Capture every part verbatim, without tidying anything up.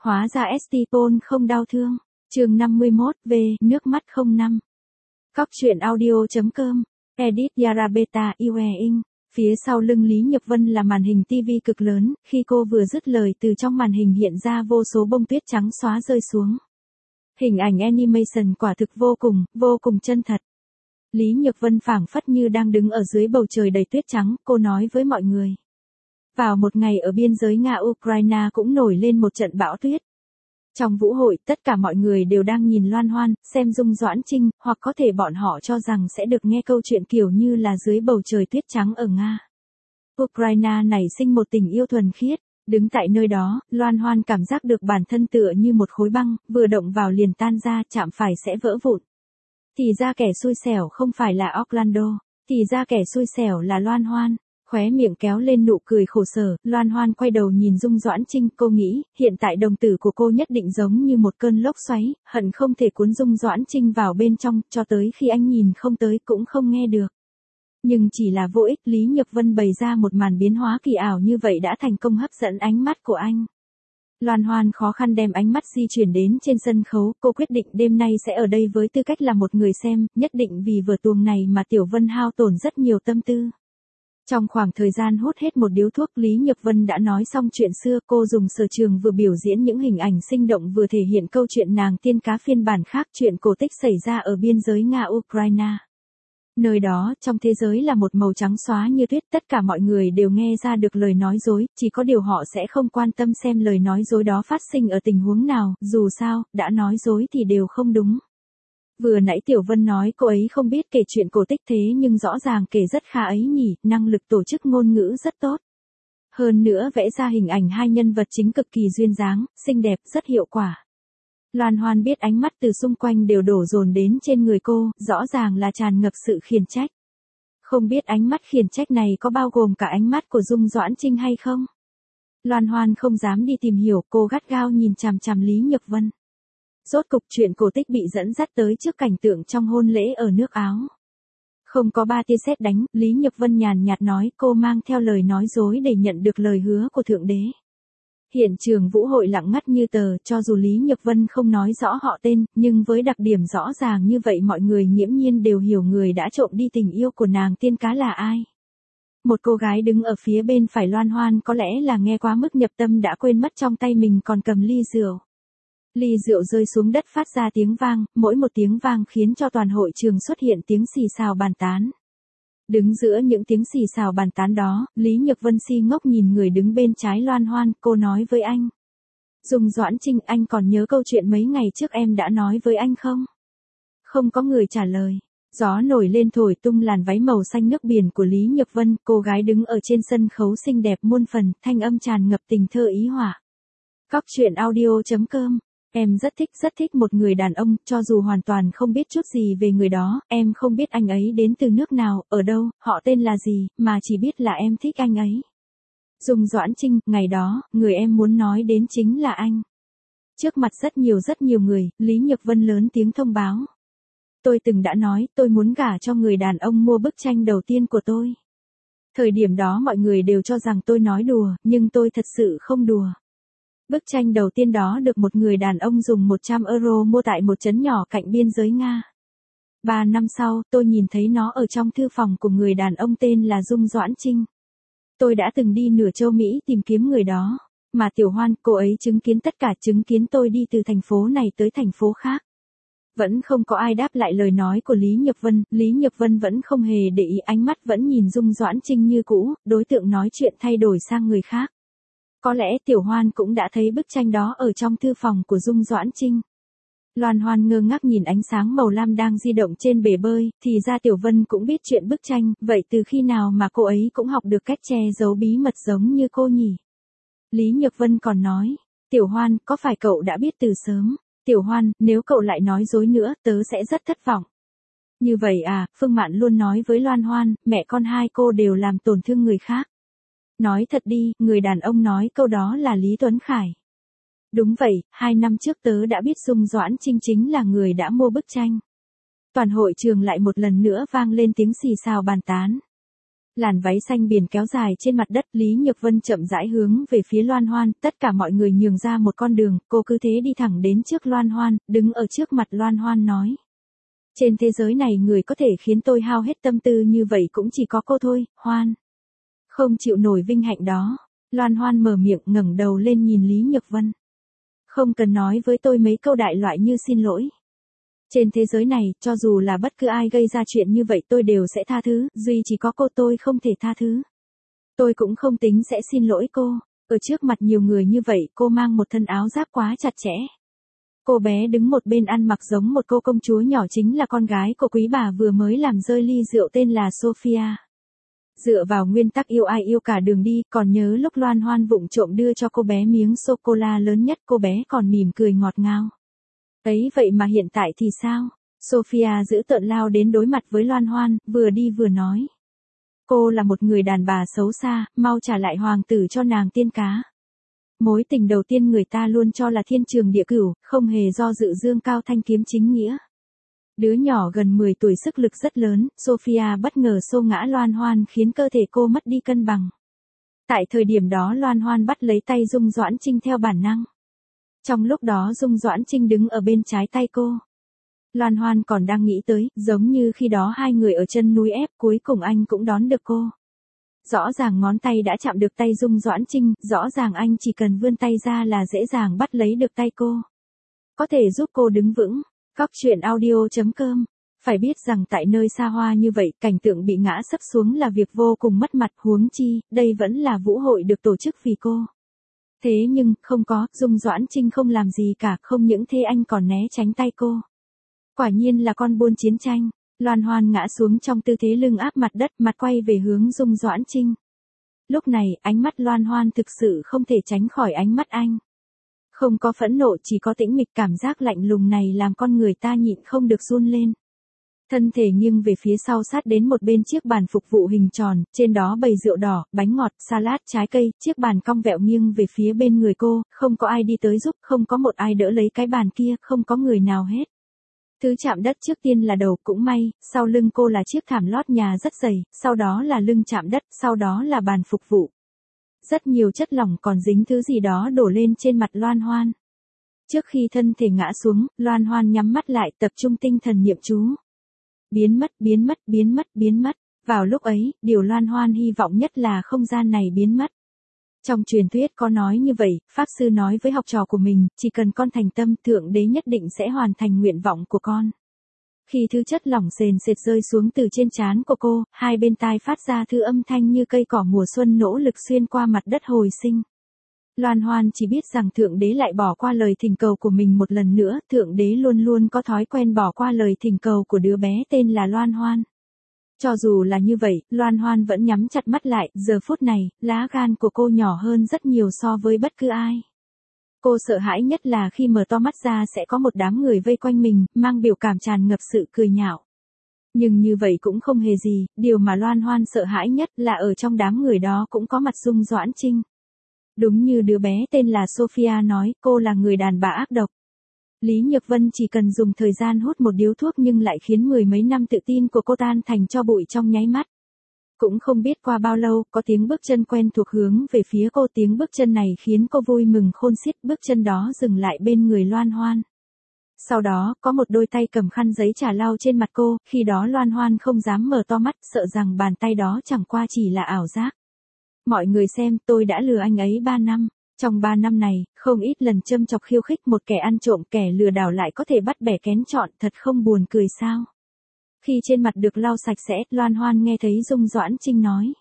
Hóa ra Estipon không đau thương. Chương năm mươi mốt, về nước mắt không năm. Cóc truyện audio.com. Edit Yarabeta Iweing. Phía sau lưng Lý Nhược Vân là màn hình tivi cực lớn, khi cô vừa dứt lời từ trong màn hình hiện ra vô số bông tuyết trắng xóa rơi xuống. Hình ảnh animation quả thực vô cùng, vô cùng chân thật. Lý Nhược Vân phảng phất như đang đứng ở dưới bầu trời đầy tuyết trắng, cô nói với mọi người. Vào một ngày ở biên giới Nga-Ukraine cũng nổi lên một trận bão tuyết. Trong vũ hội, tất cả mọi người đều đang nhìn loan hoan, xem Dung Doãn Trinh, hoặc có thể bọn họ cho rằng sẽ được nghe câu chuyện kiểu như là dưới bầu trời tuyết trắng ở Nga. Ukraine nảy sinh một tình yêu thuần khiết, đứng tại nơi đó, loan hoan cảm giác được bản thân tựa như một khối băng, vừa động vào liền tan ra, chạm phải sẽ vỡ vụn. Thì ra kẻ xui xẻo không phải là Orlando, thì ra kẻ xui xẻo là loan hoan. Khóe miệng kéo lên nụ cười khổ sở, loan hoan quay đầu nhìn Dung Doãn Trinh, cô nghĩ, hiện tại đồng tử của cô nhất định giống như một cơn lốc xoáy, hận không thể cuốn Dung Doãn Trinh vào bên trong, cho tới khi anh nhìn không tới cũng không nghe được. Nhưng chỉ là vô ích, Lý Nhược Vân bày ra một màn biến hóa kỳ ảo như vậy đã thành công hấp dẫn ánh mắt của anh. Loan hoan khó khăn đem ánh mắt di chuyển đến trên sân khấu, cô quyết định đêm nay sẽ ở đây với tư cách là một người xem, nhất định vì vở tuồng này mà Tiểu Vân hao tổn rất nhiều tâm tư. Trong khoảng thời gian hút hết một điếu thuốc, Lý Nhược Vân đã nói xong chuyện xưa, cô dùng sở trường vừa biểu diễn những hình ảnh sinh động vừa thể hiện câu chuyện nàng tiên cá phiên bản khác, chuyện cổ tích xảy ra ở biên giới Nga-Ukraine. Nơi đó, trong thế giới là một màu trắng xóa như tuyết, tất cả mọi người đều nghe ra được lời nói dối, chỉ có điều họ sẽ không quan tâm xem lời nói dối đó phát sinh ở tình huống nào, dù sao, đã nói dối thì đều không đúng. Vừa nãy Tiểu Vân nói cô ấy không biết kể chuyện cổ tích thế nhưng rõ ràng kể rất khá ấy nhỉ, năng lực tổ chức ngôn ngữ rất tốt. Hơn nữa vẽ ra hình ảnh hai nhân vật chính cực kỳ duyên dáng, xinh đẹp, rất hiệu quả. Loan hoan biết ánh mắt từ xung quanh đều đổ dồn đến trên người cô, rõ ràng là tràn ngập sự khiển trách. Không biết ánh mắt khiển trách này có bao gồm cả ánh mắt của Dung Doãn Trinh hay không? Loan hoan không dám đi tìm hiểu, cô gắt gao nhìn chằm chằm Lý Nhược Vân. Rốt cục chuyện cổ tích bị dẫn dắt tới trước cảnh tượng trong hôn lễ ở nước Áo. Không có ba tia sét đánh, Lý Nhược Vân nhàn nhạt nói cô mang theo lời nói dối để nhận được lời hứa của Thượng Đế. Hiện trường vũ hội lặng ngắt như tờ, cho dù Lý Nhược Vân không nói rõ họ tên, nhưng với đặc điểm rõ ràng như vậy mọi người nghiễm nhiên đều hiểu người đã trộm đi tình yêu của nàng tiên cá là ai. Một cô gái đứng ở phía bên phải loan hoan có lẽ là nghe quá mức nhập tâm đã quên mất trong tay mình còn cầm ly rượu. Ly rượu rơi xuống đất phát ra tiếng vang, mỗi một tiếng vang khiến cho toàn hội trường xuất hiện tiếng xì xào bàn tán. Đứng giữa những tiếng xì xào bàn tán đó, Lý Nhược Vân si ngốc nhìn người đứng bên trái loan hoan, cô nói với anh. Dung Doãn Trinh, anh còn nhớ câu chuyện mấy ngày trước em đã nói với anh không? Không có người trả lời. Gió nổi lên thổi tung làn váy màu xanh nước biển của Lý Nhược Vân, cô gái đứng ở trên sân khấu xinh đẹp muôn phần, thanh âm tràn ngập tình thơ ý họa. Cóc truyện audio.com. Em rất thích rất thích một người đàn ông, cho dù hoàn toàn không biết chút gì về người đó, em không biết anh ấy đến từ nước nào, ở đâu, họ tên là gì, mà chỉ biết là em thích anh ấy. Dung Doãn Trinh, ngày đó, người em muốn nói đến chính là anh. Trước mặt rất nhiều rất nhiều người, Lý Nhược Vân lớn tiếng thông báo. Tôi từng đã nói, tôi muốn gả cho người đàn ông mua bức tranh đầu tiên của tôi. Thời điểm đó mọi người đều cho rằng tôi nói đùa, nhưng tôi thật sự không đùa. Bức tranh đầu tiên đó được một người đàn ông dùng một trăm euro mua tại một trấn nhỏ cạnh biên giới Nga. Ba năm sau, tôi nhìn thấy nó ở trong thư phòng của người đàn ông tên là Dung Doãn Trinh. Tôi đã từng đi nửa châu Mỹ tìm kiếm người đó. Mà Tiểu Hoan, cô ấy chứng kiến tất cả, chứng kiến tôi đi từ thành phố này tới thành phố khác. Vẫn không có ai đáp lại lời nói của Lý Nhược Vân, Lý Nhược Vân vẫn không hề để ý, ánh mắt vẫn nhìn Dung Doãn Trinh như cũ, đối tượng nói chuyện thay đổi sang người khác. Có lẽ Tiểu Hoan cũng đã thấy bức tranh đó ở trong thư phòng của Dung Doãn Trinh. Loan hoan ngơ ngác nhìn ánh sáng màu lam đang di động trên bể bơi, thì ra Tiểu Vân cũng biết chuyện bức tranh, vậy từ khi nào mà cô ấy cũng học được cách che giấu bí mật giống như cô nhỉ? Lý Nhược Vân còn nói, Tiểu Hoan, có phải cậu đã biết từ sớm? Tiểu Hoan, nếu cậu lại nói dối nữa, tớ sẽ rất thất vọng. Như vậy à, Phương Mạn luôn nói với Loan hoan, mẹ con hai cô đều làm tổn thương người khác. Nói thật đi, người đàn ông nói câu đó là Lý Tuấn Khải. Đúng vậy, hai năm trước tớ đã biết Dung Doãn Trinh chính là người đã mua bức tranh. Toàn hội trường lại một lần nữa vang lên tiếng xì xào bàn tán. Làn váy xanh biển kéo dài trên mặt đất, Lý Nhược Vân chậm rãi hướng về phía Loan Hoan, tất cả mọi người nhường ra một con đường, cô cứ thế đi thẳng đến trước Loan Hoan, đứng ở trước mặt Loan Hoan nói. Trên thế giới này người có thể khiến tôi hao hết tâm tư như vậy cũng chỉ có cô thôi, Hoan. Không chịu nổi vinh hạnh đó. Loan Hoan mở miệng ngẩng đầu lên nhìn Lý Nhược Vân. Không cần nói với tôi mấy câu đại loại như xin lỗi. Trên thế giới này, cho dù là bất cứ ai gây ra chuyện như vậy tôi đều sẽ tha thứ, duy chỉ có cô tôi không thể tha thứ. Tôi cũng không tính sẽ xin lỗi cô, ở trước mặt nhiều người như vậy cô mang một thân áo giáp quá chặt chẽ. Cô bé đứng một bên ăn mặc giống một cô công chúa nhỏ chính là con gái của quý bà vừa mới làm rơi ly rượu tên là Sophia. Dựa vào nguyên tắc yêu ai yêu cả đường đi, còn nhớ lúc Loan Hoan vụng trộm đưa cho cô bé miếng sô-cô-la lớn nhất cô bé còn mỉm cười ngọt ngào. Ấy vậy mà hiện tại thì sao? Sophia giữ tợn lao đến đối mặt với Loan Hoan, vừa đi vừa nói. Cô là một người đàn bà xấu xa, mau trả lại hoàng tử cho nàng tiên cá. Mối tình đầu tiên người ta luôn cho là thiên trường địa cửu, không hề do dự dương cao thanh kiếm chính nghĩa. Đứa nhỏ gần mười tuổi sức lực rất lớn, Sophia bất ngờ xô ngã Loan Hoan khiến cơ thể cô mất đi cân bằng. Tại thời điểm đó Loan Hoan bắt lấy tay Dung Doãn Trinh theo bản năng. Trong lúc đó Dung Doãn Trinh đứng ở bên trái tay cô. Loan Hoan còn đang nghĩ tới, giống như khi đó hai người ở chân núi ép, cuối cùng anh cũng đón được cô. Rõ ràng ngón tay đã chạm được tay Dung Doãn Trinh, rõ ràng anh chỉ cần vươn tay ra là dễ dàng bắt lấy được tay cô. Có thể giúp cô đứng vững. Cóc truyện audio chấm com. Phải biết rằng tại nơi xa hoa như vậy, cảnh tượng bị ngã sấp xuống là việc vô cùng mất mặt, huống chi, đây vẫn là vũ hội được tổ chức vì cô. Thế nhưng, không có, Dung Doãn Trinh không làm gì cả, không những thế anh còn né tránh tay cô. Quả nhiên là con buôn chiến tranh. Loan Hoan ngã xuống trong tư thế lưng áp mặt đất, mặt quay về hướng Dung Doãn Trinh. Lúc này, ánh mắt Loan Hoan thực sự không thể tránh khỏi ánh mắt anh. Không có phẫn nộ, chỉ có tĩnh mịch, cảm giác lạnh lùng này làm con người ta nhịn không được run lên. Thân thể nghiêng về phía sau sát đến một bên chiếc bàn phục vụ hình tròn, trên đó bày rượu đỏ, bánh ngọt, salad, trái cây, chiếc bàn cong vẹo nghiêng về phía bên người cô, không có ai đi tới giúp, không có một ai đỡ lấy cái bàn kia, không có người nào hết. Thứ chạm đất trước tiên là đầu, cũng may, sau lưng cô là chiếc thảm lót nhà rất dày, sau đó là lưng chạm đất, sau đó là bàn phục vụ. Rất nhiều chất lỏng còn dính thứ gì đó đổ lên trên mặt Loan Hoan. Trước khi thân thể ngã xuống, Loan Hoan nhắm mắt lại, tập trung tinh thần niệm chú. Biến mất, biến mất, biến mất, biến mất. Vào lúc ấy, điều Loan Hoan hy vọng nhất là không gian này biến mất. Trong truyền thuyết có nói như vậy, Pháp Sư nói với học trò của mình, chỉ cần con thành tâm, Thượng Đế nhất định sẽ hoàn thành nguyện vọng của con. Khi thứ chất lỏng sền sệt rơi xuống từ trên trán của cô, hai bên tai phát ra thứ âm thanh như cây cỏ mùa xuân nỗ lực xuyên qua mặt đất hồi sinh. Loan Hoan chỉ biết rằng Thượng Đế lại bỏ qua lời thỉnh cầu của mình một lần nữa, Thượng Đế luôn luôn có thói quen bỏ qua lời thỉnh cầu của đứa bé tên là Loan Hoan. Cho dù là như vậy, Loan Hoan vẫn nhắm chặt mắt lại, giờ phút này, lá gan của cô nhỏ hơn rất nhiều so với bất cứ ai. Cô sợ hãi nhất là khi mở to mắt ra sẽ có một đám người vây quanh mình, mang biểu cảm tràn ngập sự cười nhạo. Nhưng như vậy cũng không hề gì, điều mà Loan Hoan sợ hãi nhất là ở trong đám người đó cũng có mặt Dung Doãn Trinh. Đúng như đứa bé tên là Sophia nói, cô là người đàn bà ác độc. Lý Nhược Vân chỉ cần dùng thời gian hút một điếu thuốc nhưng lại khiến mười mấy năm tự tin của cô tan thành tro bụi trong nháy mắt. Cũng không biết qua bao lâu, có tiếng bước chân quen thuộc hướng về phía cô, tiếng bước chân này khiến cô vui mừng khôn xiết, bước chân đó dừng lại bên người Loan Hoan. Sau đó, có một đôi tay cầm khăn giấy trà lau trên mặt cô, khi đó Loan Hoan không dám mở to mắt, sợ rằng bàn tay đó chẳng qua chỉ là ảo giác. Mọi người xem, tôi đã lừa anh ấy ba năm. Trong ba năm này, không ít lần châm chọc khiêu khích một kẻ ăn trộm, kẻ lừa đảo lại có thể bắt bẻ kén chọn, thật không buồn cười sao? Khi trên mặt được lau sạch sẽ, Loan Hoan nghe thấy Dung Doãn Trinh nói.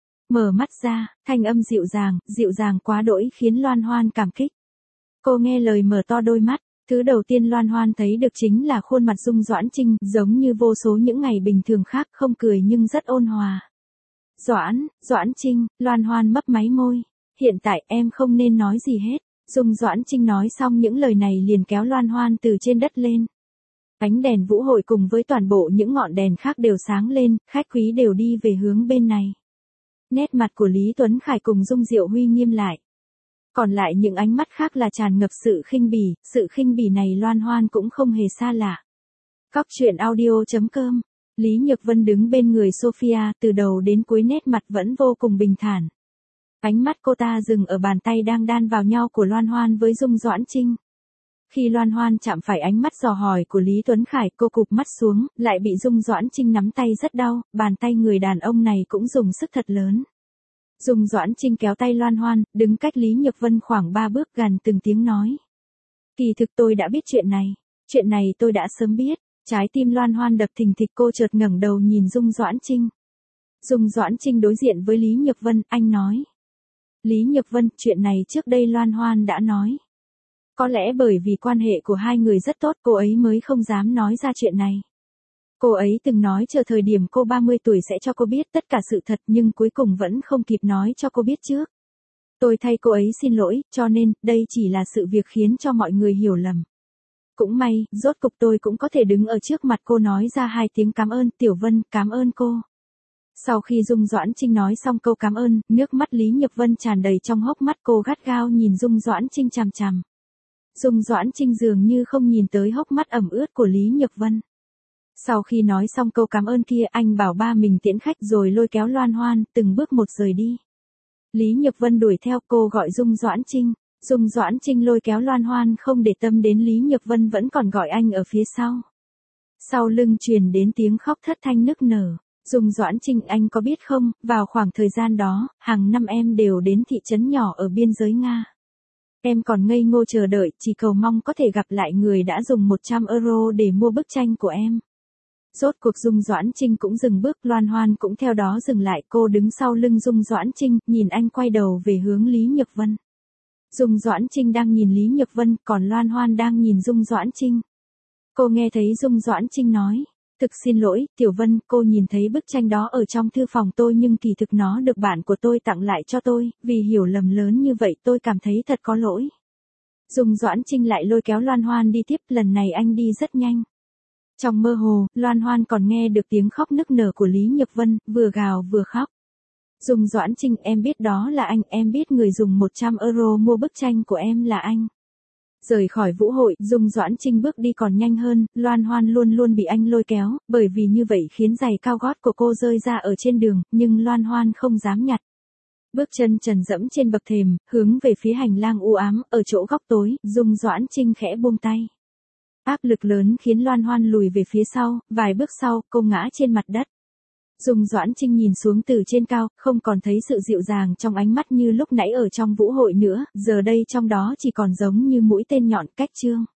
Mở mắt ra, thanh âm dịu dàng, dịu dàng quá đỗi khiến Loan Hoan cảm kích. Cô nghe lời mở to đôi mắt, thứ đầu tiên Loan Hoan thấy được chính là khuôn mặt Dung Doãn Trinh, giống như vô số những ngày bình thường khác, không cười nhưng rất ôn hòa. Doãn, Doãn Trinh, Loan Hoan mấp máy môi. Hiện tại em không nên nói gì hết. Dung Doãn Trinh nói xong những lời này liền kéo Loan Hoan từ trên đất lên. Ánh đèn vũ hội cùng với toàn bộ những ngọn đèn khác đều sáng lên, khách quý đều đi về hướng bên này. Nét mặt của Lý Tuấn Khải cùng Dung Diệu Huy nghiêm lại. Còn lại những ánh mắt khác là tràn ngập sự khinh bỉ, sự khinh bỉ này Loan Hoan cũng không hề xa lạ. Cóc truyện audio chấm com Lý Nhược Vân đứng bên người Sophia, từ đầu đến cuối nét mặt vẫn vô cùng bình thản. Ánh mắt cô ta dừng ở bàn tay đang đan vào nhau của Loan Hoan với Dung Doãn Trinh. Khi Loan Hoan chạm phải ánh mắt dò hỏi của Lý Tuấn Khải, cô cụp mắt xuống, lại bị Dung Doãn Trinh nắm tay rất đau, bàn tay người đàn ông này cũng dùng sức thật lớn. Dung Doãn Trinh kéo tay Loan Hoan, đứng cách Lý Nhược Vân khoảng ba bước gần từng tiếng nói. Kỳ thực tôi đã biết chuyện này, chuyện này tôi đã sớm biết. Trái tim Loan Hoan đập thình thịch, cô chợt ngẩng đầu nhìn Dung Doãn Trinh. Dung Doãn Trinh đối diện với Lý Nhược Vân, anh nói. Lý Nhược Vân, chuyện này trước đây Loan Hoan đã nói. Có lẽ bởi vì quan hệ của hai người rất tốt, cô ấy mới không dám nói ra chuyện này. Cô ấy từng nói chờ thời điểm cô ba mươi tuổi sẽ cho cô biết tất cả sự thật, nhưng cuối cùng vẫn không kịp nói cho cô biết trước. Tôi thay cô ấy xin lỗi, cho nên, đây chỉ là sự việc khiến cho mọi người hiểu lầm. Cũng may, rốt cục tôi cũng có thể đứng ở trước mặt cô nói ra hai tiếng cảm ơn, Tiểu Vân, cảm ơn cô. Sau khi Dung Doãn Trinh nói xong câu cảm ơn, nước mắt Lý Nhược Vân tràn đầy trong hốc mắt, cô gắt gao nhìn Dung Doãn Trinh chằm chằm. Dung Doãn Trinh dường như không nhìn tới hốc mắt ẩm ướt của Lý Nhược Vân. Sau khi nói xong câu cảm ơn kia, anh bảo ba mình tiễn khách rồi lôi kéo Loan Hoan, từng bước một rời đi. Lý Nhược Vân đuổi theo, cô gọi Dung Doãn Trinh. Dung Doãn Trinh lôi kéo Loan Hoan, không để tâm đến Lý Nhược Vân vẫn còn gọi anh ở phía sau. Sau lưng truyền đến tiếng khóc thất thanh nức nở. Dung Doãn Trinh, anh có biết không, vào khoảng thời gian đó, hàng năm em đều đến thị trấn nhỏ ở biên giới Nga. Em còn ngây ngô chờ đợi, chỉ cầu mong có thể gặp lại người đã dùng một trăm euro để mua bức tranh của em. Rốt cuộc Dung Doãn Trinh cũng dừng bước, Loan Hoan cũng theo đó dừng lại, cô đứng sau lưng Dung Doãn Trinh, nhìn anh quay đầu về hướng Lý Nhược Vân. Dung Doãn Trinh đang nhìn Lý Nhược Vân, còn Loan Hoan đang nhìn Dung Doãn Trinh. Cô nghe thấy Dung Doãn Trinh nói, thực xin lỗi, Tiểu Vân, cô nhìn thấy bức tranh đó ở trong thư phòng tôi nhưng kỳ thực nó được bạn của tôi tặng lại cho tôi, vì hiểu lầm lớn như vậy tôi cảm thấy thật có lỗi. Dung Doãn Trinh lại lôi kéo Loan Hoan đi tiếp, lần này anh đi rất nhanh. Trong mơ hồ, Loan Hoan còn nghe được tiếng khóc nức nở của Lý Nhược Vân, vừa gào vừa khóc. Dung Doãn Trinh, em biết đó là anh, em biết người dùng một trăm euro mua bức tranh của em là anh. Rời khỏi vũ hội, Dung Doãn Trinh bước đi còn nhanh hơn, Loan Hoan luôn luôn bị anh lôi kéo, bởi vì như vậy khiến giày cao gót của cô rơi ra ở trên đường, nhưng Loan Hoan không dám nhặt. Bước chân trần dẫm trên bậc thềm, hướng về phía hành lang u ám, ở chỗ góc tối, Dung Doãn Trinh khẽ buông tay. Áp lực lớn khiến Loan Hoan lùi về phía sau, vài bước sau, cô ngã trên mặt đất. Dung Doãn Trinh nhìn xuống từ trên cao, không còn thấy sự dịu dàng trong ánh mắt như lúc nãy ở trong vũ hội nữa, giờ đây trong đó chỉ còn giống như mũi tên nhọn cách chương.